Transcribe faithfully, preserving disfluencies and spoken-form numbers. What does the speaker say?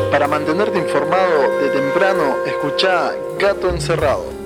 Para mantenerte informado de temprano, escuchá Gato Encerrado.